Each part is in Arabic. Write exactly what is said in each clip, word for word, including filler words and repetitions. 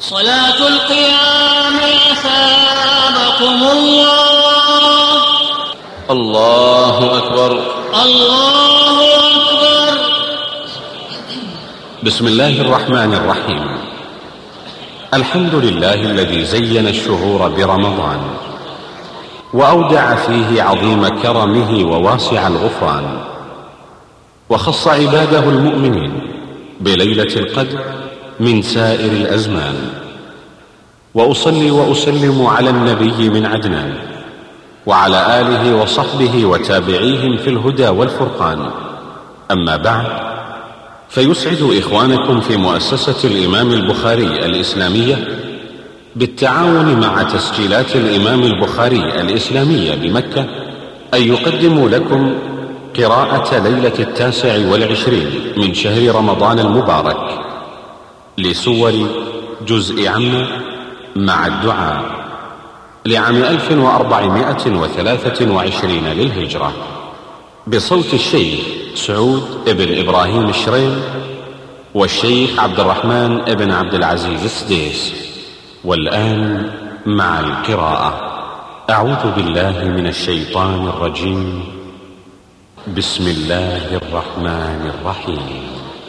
صلاة القيام أثابكم الله. الله أكبر. الله أكبر. بسم الله الرحمن الرحيم. الحمد لله الذي زين الشهور برمضان وأودع فيه عظيم كرمه وواسع الغفران، وخص عباده المؤمنين بليلة القدر من سائر الأزمان. وأصلي وأسلم على النبي من عدنان وعلى آله وصحبه وتابعيهم في الهدى والفرقان. أما بعد، فيسعد إخوانكم في مؤسسة الإمام البخاري الإسلامية بالتعاون مع تسجيلات الإمام البخاري الإسلامية بمكة أن يقدموا لكم قراءة ليلة التاسع والعشرين من شهر رمضان المبارك لسور جزء عم مع الدعاء لعام ألف وأربعمائة وثلاثة وعشرين للهجرة، بصوت الشيخ سعود ابن إبراهيم الشريم والشيخ عبد الرحمن ابن عبد العزيز السديس. والآن مع القراءة. أعوذ بالله من الشيطان الرجيم. بسم الله الرحمن الرحيم.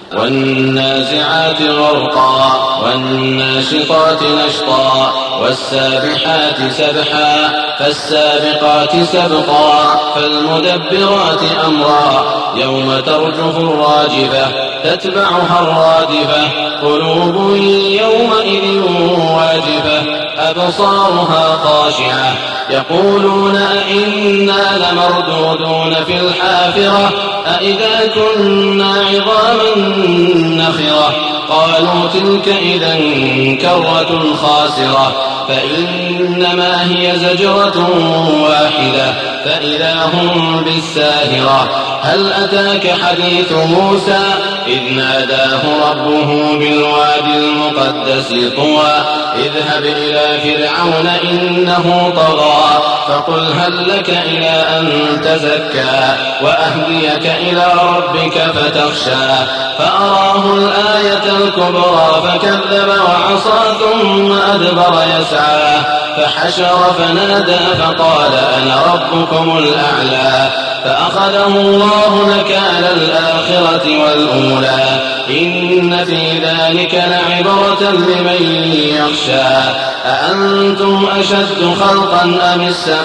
والنازعات غرقا والناشطات نشطا والسابحات سبحا فالسابقات سبقا فالمدبرات أمرا يوم ترجف الراجفة تتبعها الرادفة قلوب يومئذ واجفة أبصارها خاشعة يقولون أئنا لمردودون في الحافرة أئذا كنا عظاما نخرة قالوا تلك إذا كرة خاسرة فإنما هي زجرة واحدة فإذا هم بالساهرة. هل أتاك حديث موسى إذ ناداه ربه بالوادي المقدس طوى اذهب إلى فرعون إنه طغى فقل هل لك إلى أن تزكى وأهديك إلى ربك فتخشى فأراه الآية الكبرى فكذب وعصى ثم أدبر يسعى فحشر فنادى فقال أنا ربكم الأعلى فأخذه الله نكال الآخرة والأولى إن في ذلك لعبرة لمن يخشى. أأنتم أشد خلقا أم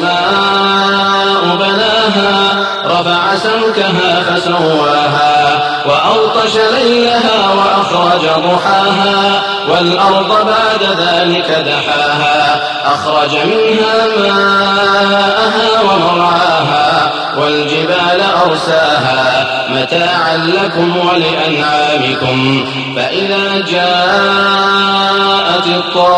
السماء بناها رفع سمكها فسواها وأغطش ليلها وأخرج ضحاها والأرض بعد ذلك دحاها أخرج منها ماءها ومرعاها والجبال أرساها متاعا لكم ولأنعامكم. فإذا جاءت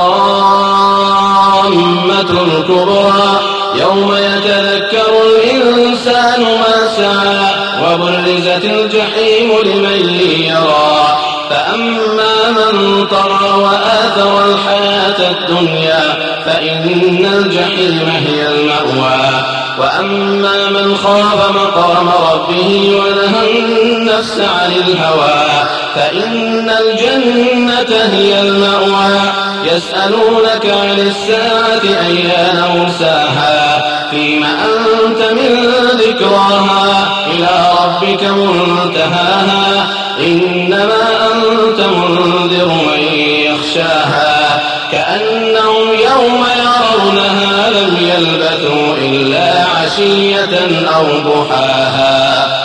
الطامة الكبرى يوم يتذكر الإنسان ما سعى وبرزت الجحيم لمن يرى فأما من طغى وآثر الحياة الدنيا فإن الجحيم هي المأوى وأما من خاف مقام ربه ونهى النفس عن الهوى فإن الجنة هي المأوى. يسألونك عن الساعة أيان مرساها فيما أنت من ذكراها إلى ربك منتهاها إنما أنت منذر من يخشاها كأنهم يوم يرونها لم يلبثوا إلا عشية أو ضحاها.